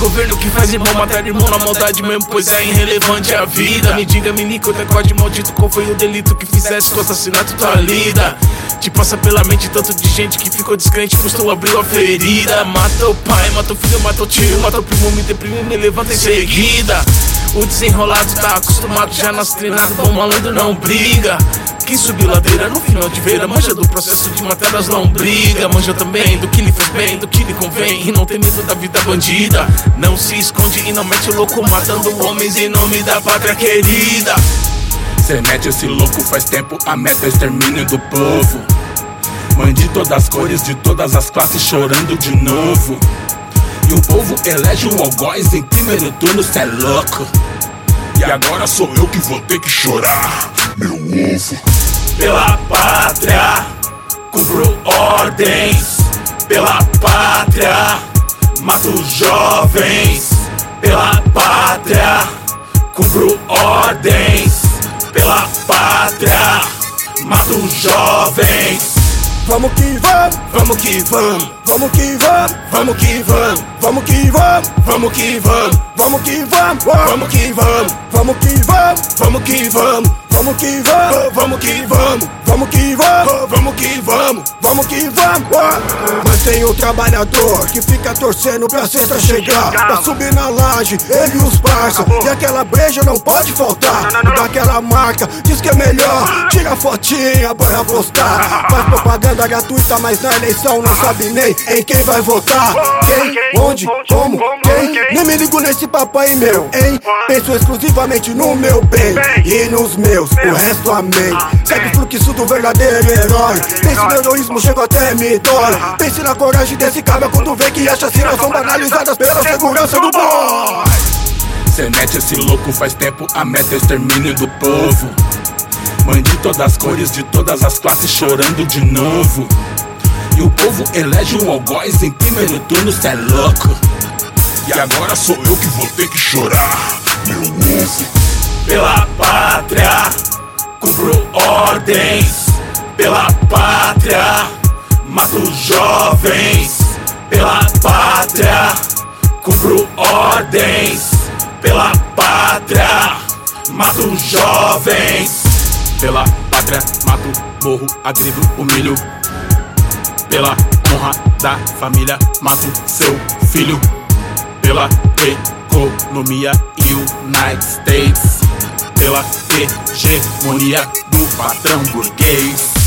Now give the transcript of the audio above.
governo que faz irmão matar irmão na maldade mesmo, pois é irrelevante a vida. Me diga, minico, decode maldito, qual foi o delito que fizesse com o assassinato tua lida? Te passa pela mente tanto de gente que ficou descrente, custou abriu a ferida. Mata o pai, mata o filho, mata o tio, mata o primo, me deprime, me levanta em seguida. O desenrolado tá acostumado, já nas treinado, bom malandro não briga. Quem subiu ladeira no final de feira manja do processo de matar as lombrigas. Manja também do que lhe fez bem, do que lhe convém, e não tem medo da vida bandida. Não se esconde e não mete o louco, matando homens em nome da pátria querida. Cê mete esse louco faz tempo, a meta é extermínio do povo. Mãe de todas as cores, de todas as classes, chorando de novo. E o povo elege o algoz em primeiro turno, cê é louco. E agora sou eu que vou ter que chorar, meu ovo. Pela pátria, cumpro ordens. Pela pátria, mato jovens. Pela pátria, cumpro ordens. Pela pátria, mato jovens. Vamos que vamos, Vamos que vamos, vamos que vamos, vamos que vamos, vamos que vamos, vamos que vamos, vamos que vamos, vamos que vamos, vamos que vamos, vamos que vamos, vamos que vamos, vamos que vamos, vamos que vamos, vamos que vamos. vamos que vamos. Mas tem o trabalhador que fica torcendo pra sexta chegar, pra subir na laje, ele e os parça. E aquela breja não pode faltar, daquela marca, diz que é melhor. Tira a fotinha para postar, faz propaganda gratuita, mas na eleição não sabe nem em quem vai votar. Quem, onde, como, quem? Nem me ligo nesse papai meu, hein? Penso exclusivamente no meu bem e nos meus, o resto amém. Segue o fluxo do verdadeiro herói. Pense no heroísmo, chego até me dói. Pense na coragem desse cara quando vê que as chacinas são banalizadas pela segurança do boy. Cê mete esse louco faz tempo, a meta é extermínio do povo. Mãe de todas as cores, de todas as classes, chorando de novo. E o povo elege o algoz em primeiro turno, cê é louco. E agora sou eu que vou ter que chorar, meu ovo. Pela pátria, cumpro ordens. Pela pátria, mato jovens. Pela pátria, cumpro ordens. Pela pátria, mato jovens. Pela pátria, mato, morro, agrido, humilho. Pela honra da família, mato seu filho. Pela economia United States. Pela hegemonia do patrão burguês.